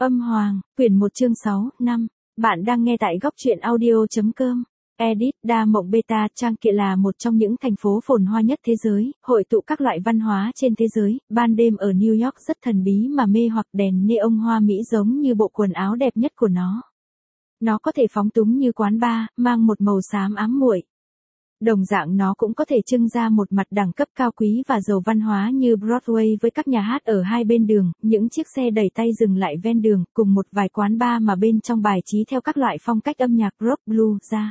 Âm Hoàng, quyển 1 chương 6, 5. Bạn đang nghe tại góc truyện audio.com. Edit Đa Mộng Beta Trang Kia là một trong những thành phố phồn hoa nhất thế giới, hội tụ các loại văn hóa trên thế giới. Ban đêm ở New York rất thần bí mà mê hoặc, đèn neon hoa mỹ giống như bộ quần áo đẹp nhất của nó. Nó có thể phóng túng như quán bar, mang một màu xám ám muội. Đồng dạng nó cũng có thể trưng ra một mặt đẳng cấp cao quý và giàu văn hóa như Broadway với các nhà hát ở hai bên đường, những chiếc xe đẩy tay dừng lại ven đường, cùng một vài quán bar mà bên trong bài trí theo các loại phong cách âm nhạc rock blue ra.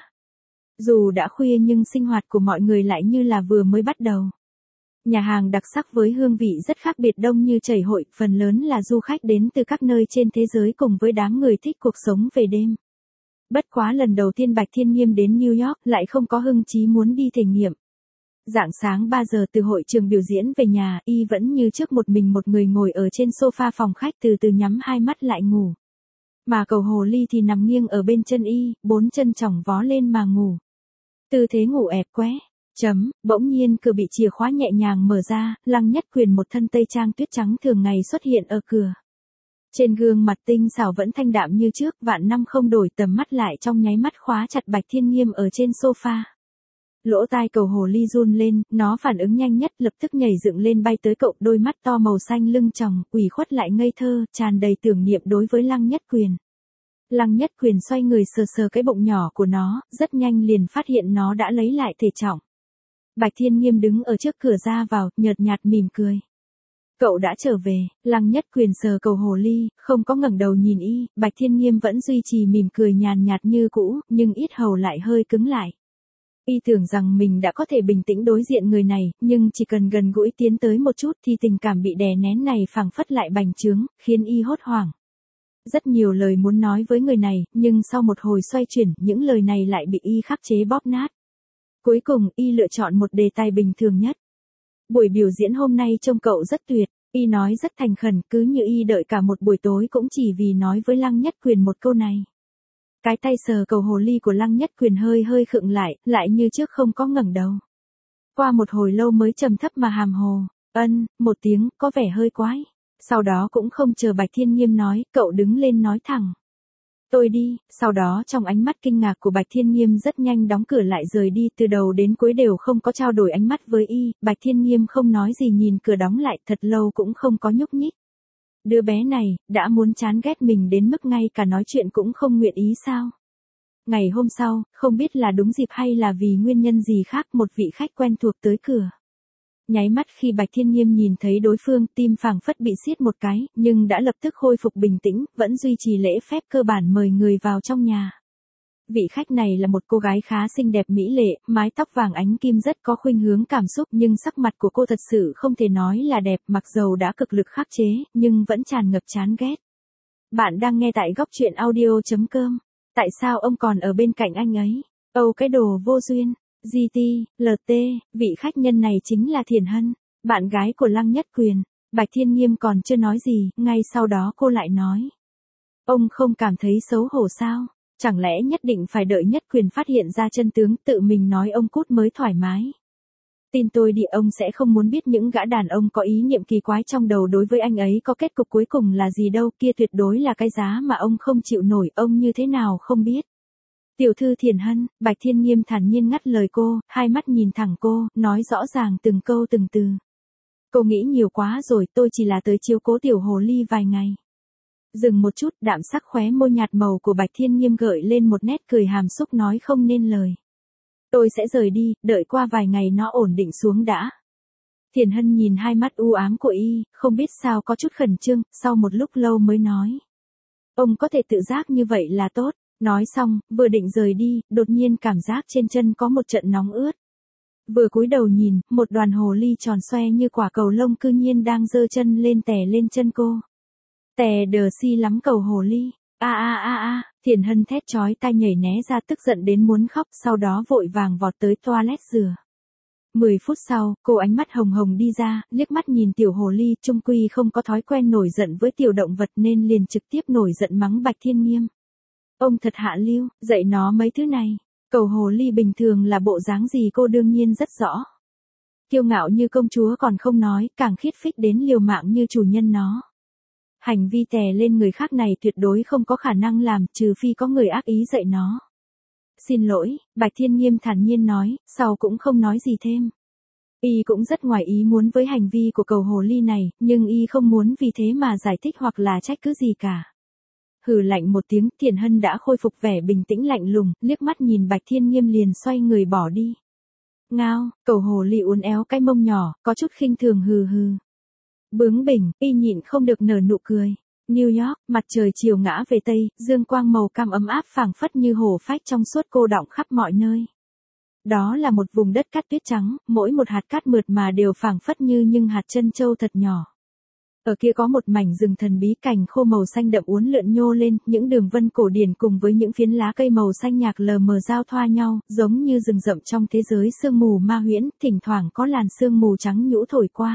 Dù đã khuya nhưng sinh hoạt của mọi người lại như là vừa mới bắt đầu. Nhà hàng đặc sắc với hương vị rất khác biệt đông như chảy hội, phần lớn là du khách đến từ các nơi trên thế giới cùng với đám người thích cuộc sống về đêm. Bất quá lần đầu tiên Bạch Thiên Nghiêm đến New York lại không có hưng chí muốn đi thể nghiệm. Rạng sáng 3 giờ từ hội trường biểu diễn về nhà, y vẫn như trước một mình một người ngồi ở trên sofa phòng khách từ từ nhắm hai mắt lại ngủ. Mà Cầu Hồ Ly thì nằm nghiêng ở bên chân y, bốn chân chỏng vó lên mà ngủ. Tư thế ngủ ẹp quẽ. Bỗng nhiên cửa bị chìa khóa nhẹ nhàng mở ra, Lăng Nhất Quyền một thân tây trang tuyết trắng thường ngày xuất hiện ở cửa. Trên gương mặt tinh xảo vẫn thanh đạm như trước, vạn năm không đổi, tầm mắt lại trong nháy mắt khóa chặt Bạch Thiên Nghiêm ở trên sofa. Lỗ tai Cầu Hồ Ly run lên, nó phản ứng nhanh nhất, lập tức nhảy dựng lên bay tới cậu, đôi mắt to màu xanh lưng tròng, ủy khuất lại ngây thơ, tràn đầy tưởng niệm đối với Lăng Nhất Quyền. Lăng Nhất Quyền xoay người sờ sờ cái bụng nhỏ của nó, rất nhanh liền phát hiện nó đã lấy lại thể trọng. Bạch Thiên Nghiêm đứng ở trước cửa ra vào, nhợt nhạt mỉm cười. Cậu đã trở về. Lăng Nhất Quyền sờ Cầu Hồ Ly, không có ngẩng đầu nhìn y. Bạch Thiên Nghiêm vẫn duy trì mỉm cười nhàn nhạt như cũ, nhưng yết hầu lại hơi cứng lại. Y tưởng rằng mình đã có thể bình tĩnh đối diện người này, nhưng chỉ cần gần gũi tiến tới một chút thì tình cảm bị đè nén này phảng phất lại bành trướng, khiến y hốt hoảng. Rất nhiều lời muốn nói với người này, nhưng sau một hồi xoay chuyển, những lời này lại bị y khắc chế bóp nát. Cuối cùng, y lựa chọn một đề tài bình thường nhất. Buổi biểu diễn hôm nay trông cậu rất tuyệt, y nói rất thành khẩn, cứ như y đợi cả một buổi tối cũng chỉ vì nói với Lăng Nhất Quyền một câu này. Cái tay sờ Cầu Hồ Ly của Lăng Nhất Quyền hơi khựng lại như trước không có ngẩng đầu. Qua một hồi lâu mới trầm thấp mà hàm hồ, một tiếng, có vẻ hơi quái. Sau đó cũng không chờ Bạch Thiên Nghiêm nói, cậu đứng lên nói thẳng. Tôi đi. Sau đó trong ánh mắt kinh ngạc của Bạch Thiên Nghiêm rất nhanh đóng cửa lại rời đi, từ đầu đến cuối đều không có trao đổi ánh mắt với y. Bạch Thiên Nghiêm không nói gì nhìn cửa đóng lại thật lâu cũng không có nhúc nhích. Đứa bé này, đã muốn chán ghét mình đến mức ngay cả nói chuyện cũng không nguyện ý sao? Ngày hôm sau, không biết là đúng dịp hay là vì nguyên nhân gì khác, một vị khách quen thuộc tới cửa. Nháy mắt khi Bạch Thiên Nghiêm nhìn thấy đối phương, tim phảng phất bị siết một cái, nhưng đã lập tức khôi phục bình tĩnh, vẫn duy trì lễ phép cơ bản mời người vào trong nhà. Vị khách này là một cô gái khá xinh đẹp mỹ lệ, mái tóc vàng ánh kim rất có khuynh hướng cảm xúc, nhưng sắc mặt của cô thật sự không thể nói là đẹp, mặc dầu đã cực lực khắc chế, nhưng vẫn tràn ngập chán ghét. Bạn đang nghe tại góc truyện audio.com. Tại sao ông còn ở bên cạnh anh ấy? Âu cái đồ vô duyên. GT, LT, vị khách nhân này chính là Thiển Hân, bạn gái của Lăng Nhất Quyền. Bạch Thiên Nghiêm còn chưa nói gì, ngay sau đó cô lại nói. Ông không cảm thấy xấu hổ sao? Chẳng lẽ nhất định phải đợi Nhất Quyền phát hiện ra chân tướng, tự mình nói ông cút mới thoải mái? Tin tôi đi, ông sẽ không muốn biết những gã đàn ông có ý niệm kỳ quái trong đầu đối với anh ấy có kết cục cuối cùng là gì đâu, kia tuyệt đối là cái giá mà ông không chịu nổi, ông như thế nào không biết. Tiểu thư Thiển Hân, Bạch Thiên Nghiêm thản nhiên ngắt lời cô, hai mắt nhìn thẳng cô, nói rõ ràng từng câu từng từ. Cô nghĩ nhiều quá rồi, tôi chỉ là tới chiếu cố Tiểu Hồ Ly vài ngày. Dừng một chút, đạm sắc khóe môi nhạt màu của Bạch Thiên Nghiêm gợi lên một nét cười hàm xúc nói không nên lời. Tôi sẽ rời đi, đợi qua vài ngày nó ổn định xuống đã. Thiển Hân nhìn hai mắt u ám của y, không biết sao có chút khẩn trương, sau một lúc lâu mới nói. Ông có thể tự giác như vậy là tốt. Nói xong, vừa định rời đi, đột nhiên cảm giác trên chân có một trận nóng ướt. Vừa cúi đầu nhìn, một đoàn hồ ly tròn xoe như quả cầu lông cư nhiên đang giơ chân lên tè lên chân cô. Tè đờ si lắm Cầu Hồ Ly. Thiển Hân thét chói tai nhảy né ra tức giận đến muốn khóc, sau đó vội vàng vọt tới toilet rửa. 10 phút sau, cô ánh mắt hồng hồng đi ra, liếc mắt nhìn Tiểu Hồ Ly, chung quy không có thói quen nổi giận với tiểu động vật nên liền trực tiếp nổi giận mắng Bạch Thiên Nghiêm. Ông thật hạ lưu, dạy nó mấy thứ này. Cầu Hồ Ly bình thường là bộ dáng gì cô đương nhiên rất rõ. Kiêu ngạo như công chúa còn không nói, càng khiết phích đến liều mạng như chủ nhân nó. Hành vi tè lên người khác này tuyệt đối không có khả năng làm, trừ phi có người ác ý dạy nó. Xin lỗi, Bạch Thiên Nghiêm thản nhiên nói, sau cũng không nói gì thêm. Y cũng rất ngoài ý muốn với hành vi của cầu hồ ly này, nhưng Y không muốn vì thế mà giải thích hoặc là trách cứ gì cả. Hừ lạnh một tiếng, Tiền Hân đã khôi phục vẻ bình tĩnh lạnh lùng, liếc mắt nhìn Bạch Thiên Nghiêm liền xoay người bỏ đi. Ngao, cầu hồ ly uốn éo cái mông nhỏ, có chút khinh thường hừ hừ. Bướng bỉnh, Y nhịn không được nở nụ cười. New York, mặt trời chiều ngã về tây, dương quang màu cam ấm áp phảng phất như hồ phách trong suốt cô đọng khắp mọi nơi. Đó là một vùng đất cát tuyết trắng, mỗi một hạt cát mượt mà đều phảng phất như những hạt trân châu thật nhỏ. Ở kia có một mảnh rừng thần bí, cành khô màu xanh đậm uốn lượn nhô lên, những đường vân cổ điển cùng với những phiến lá cây màu xanh nhạt lờ mờ giao thoa nhau, giống như rừng rậm trong thế giới sương mù ma huyễn, thỉnh thoảng có làn sương mù trắng nhũ thổi qua.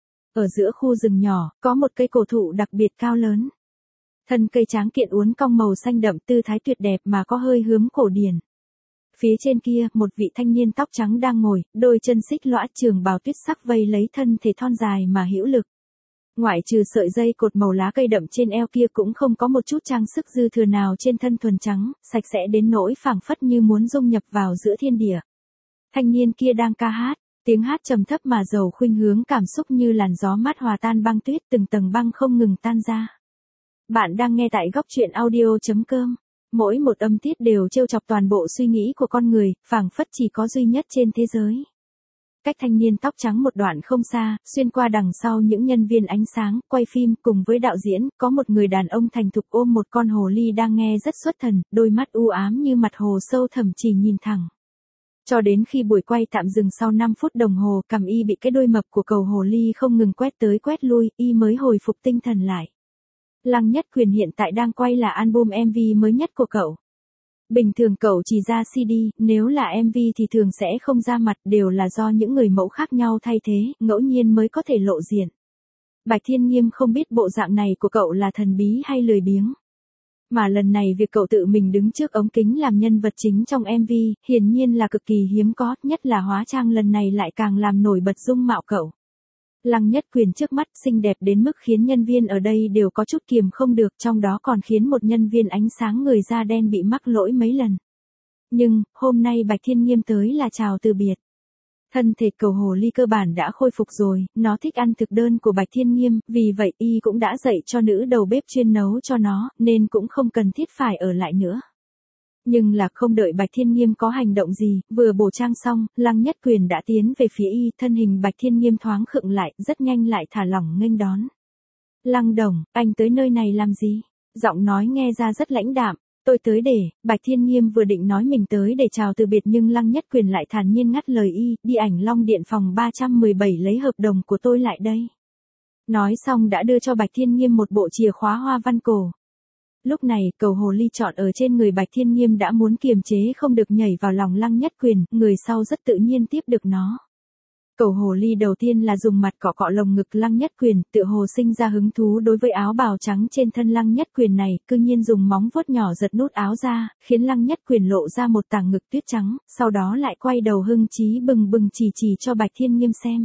Ở giữa khu rừng nhỏ, có một cây cổ thụ đặc biệt cao lớn. Thân cây tráng kiện uốn cong màu xanh đậm, tư thái tuyệt đẹp mà có hơi hướng cổ điển. Phía trên kia, một vị thanh niên tóc trắng đang ngồi, đôi chân xích lõa, trường bào tuyết sắc vây lấy thân thể thon dài mà hữu lực. Ngoại trừ sợi dây cột màu lá cây đậm trên eo kia cũng không có một chút trang sức dư thừa nào trên thân thuần trắng, sạch sẽ đến nỗi phảng phất như muốn dung nhập vào giữa thiên địa. Thanh niên kia đang ca hát, tiếng hát trầm thấp mà giàu khuynh hướng cảm xúc như làn gió mát hòa tan băng tuyết, từng tầng băng không ngừng tan ra. Bạn đang nghe tại góc truyện audio.com. Mỗi một âm tiết đều trêu chọc toàn bộ suy nghĩ của con người, phảng phất chỉ có duy nhất trên thế giới. Cách thanh niên tóc trắng một đoạn không xa, xuyên qua đằng sau những nhân viên ánh sáng, quay phim cùng với đạo diễn, có một người đàn ông thành thục ôm một con hồ ly đang nghe rất xuất thần, đôi mắt u ám như mặt hồ sâu thẳm chỉ nhìn thẳng. Cho đến khi buổi quay tạm dừng sau 5 phút đồng hồ, cằm Y bị cái đuôi mập của cầu hồ ly không ngừng quét tới quét lui, Y mới hồi phục tinh thần lại. Lăng Nhất Quyền hiện tại đang quay là album MV mới nhất của cậu. Bình thường cậu chỉ ra CD, nếu là MV thì thường sẽ không ra mặt, đều là do những người mẫu khác nhau thay thế, ngẫu nhiên mới có thể lộ diện. Bạch Thiên Nghiêm không biết bộ dạng này của cậu là thần bí hay lười biếng. Mà lần này việc cậu tự mình đứng trước ống kính làm nhân vật chính trong MV, hiển nhiên là cực kỳ hiếm có, nhất là hóa trang lần này lại càng làm nổi bật dung mạo cậu. Lăng Nhất Quyền trước mắt xinh đẹp đến mức khiến nhân viên ở đây đều có chút kiềm không được, trong đó còn khiến một nhân viên ánh sáng người da đen bị mắc lỗi mấy lần. Nhưng, hôm nay Bạch Thiên Nghiêm tới là chào từ biệt. Thân thể cầu hồ ly cơ bản đã khôi phục rồi, nó thích ăn thực đơn của Bạch Thiên Nghiêm, vì vậy Y cũng đã dạy cho nữ đầu bếp chuyên nấu cho nó, nên cũng không cần thiết phải ở lại nữa. Nhưng là không đợi Bạch Thiên Nghiêm có hành động gì, vừa bổ trang xong, Lăng Nhất Quyền đã tiến về phía Y, thân hình Bạch Thiên Nghiêm thoáng khựng lại, rất nhanh lại thả lỏng nghênh đón. Lăng đồng, anh tới nơi này làm gì? Giọng nói nghe ra rất lãnh đạm. Tôi tới để, Bạch Thiên Nghiêm vừa định nói mình tới để chào từ biệt nhưng Lăng Nhất Quyền lại thản nhiên ngắt lời Y, đi ảnh Long Điện phòng 317 lấy hợp đồng của tôi lại đây. Nói xong đã đưa cho Bạch Thiên Nghiêm một bộ chìa khóa hoa văn cổ. Lúc này, cầu hồ ly trọn ở trên người Bạch Thiên Nghiêm đã muốn kiềm chế không được nhảy vào lòng Lăng Nhất Quyền, người sau rất tự nhiên tiếp được nó. Cầu hồ ly đầu tiên là dùng mặt cọ cọ lồng ngực Lăng Nhất Quyền, tựa hồ sinh ra hứng thú đối với áo bào trắng trên thân Lăng Nhất Quyền này, cư nhiên dùng móng vuốt nhỏ giật nút áo ra, khiến Lăng Nhất Quyền lộ ra một tảng ngực tuyết trắng, sau đó lại quay đầu hưng chí bừng bừng chỉ cho Bạch Thiên Nghiêm xem.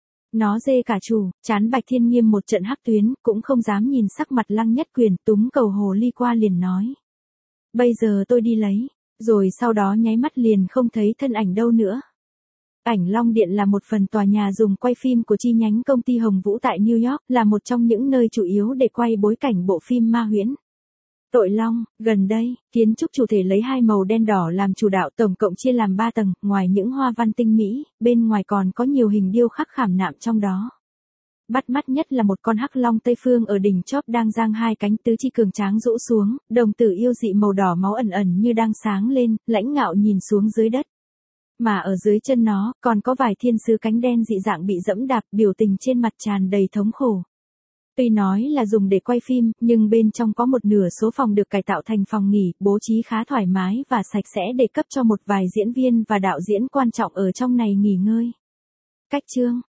Nó dê cả chủ, chán Bạch Thiên Nghiêm một trận hắc tuyến, cũng không dám nhìn sắc mặt Lăng Nhất Quyền, túm cầu hồ ly qua liền nói. Bây giờ tôi đi lấy, rồi sau đó nháy mắt liền không thấy thân ảnh đâu nữa. Ảnh Long Điện là một phần tòa nhà dùng quay phim của chi nhánh công ty Hồng Vũ tại New York, là một trong những nơi chủ yếu để quay bối cảnh bộ phim ma huyễn. Tội Long, gần đây, kiến trúc chủ thể lấy 2 màu đen đỏ làm chủ đạo, tổng cộng chia làm 3 tầng, ngoài những hoa văn tinh mỹ, bên ngoài còn có nhiều hình điêu khắc khảm nạm trong đó. Bắt mắt nhất là một con hắc long Tây Phương ở đỉnh chóp đang giang 2 cánh, tứ chi cường tráng rũ xuống, đồng tử yêu dị màu đỏ máu ẩn ẩn như đang sáng lên, lãnh ngạo nhìn xuống dưới đất. Mà ở dưới chân nó, còn có vài thiên sứ cánh đen dị dạng bị dẫm đạp, biểu tình trên mặt tràn đầy thống khổ. Tuy nói là dùng để quay phim, nhưng bên trong có một nửa số phòng được cải tạo thành phòng nghỉ, bố trí khá thoải mái và sạch sẽ để cấp cho một vài diễn viên và đạo diễn quan trọng ở trong này nghỉ ngơi. Cách chương,